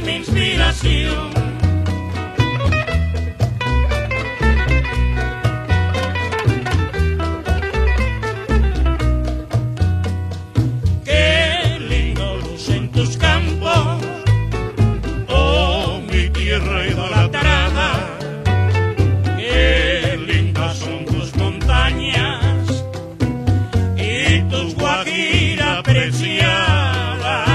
mi inspiración. Qué lindo lucen tus campos, oh mi tierra idolatrada. Qué lindas son tus montañas y tus Guajira preciada.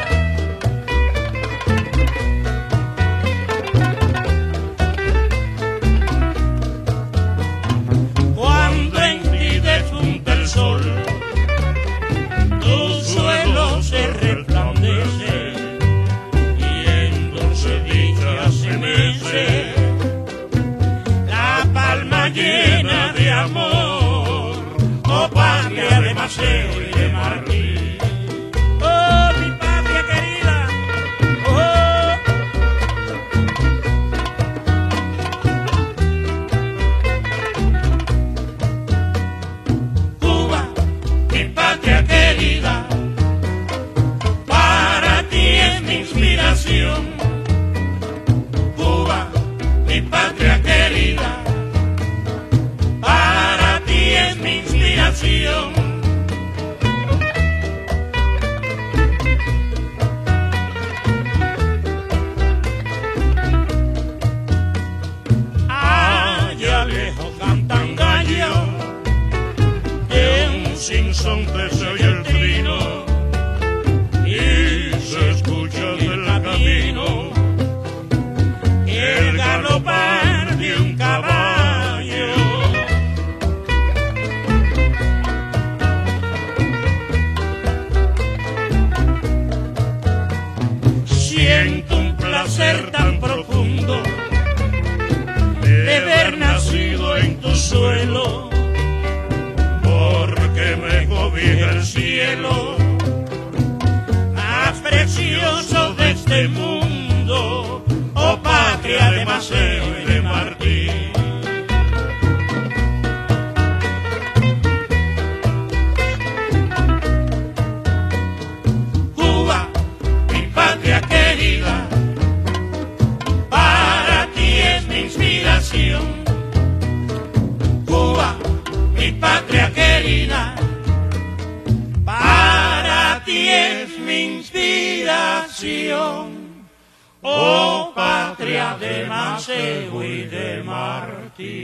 Cuando en ti despunta el sol, tu suelo se resplandece y en dulce dicha se mece la palma llena de amor, oh patria de Maceo y de Martí. Oh, mi patria querida, oh. Cuba, mi patria querida, para ti es mi inspiración. Cuba, mi patria querida, para ti es mi inspiración. Allá lejos cantan gallos, de un sinsonte se oye el trino y se escucha del camino el galopar de un caballo. Siento un placer tan profundo de haber nacido en tu suelo, porque me cobija el cielo más precioso de este mundo, oh patria de Maceo y de Martí. Cuba, mi patria querida, para ti es mi inspiración. Cuba, mi patria querida, para ti es mi inspiración. Oh patria de Maceo y de Martí.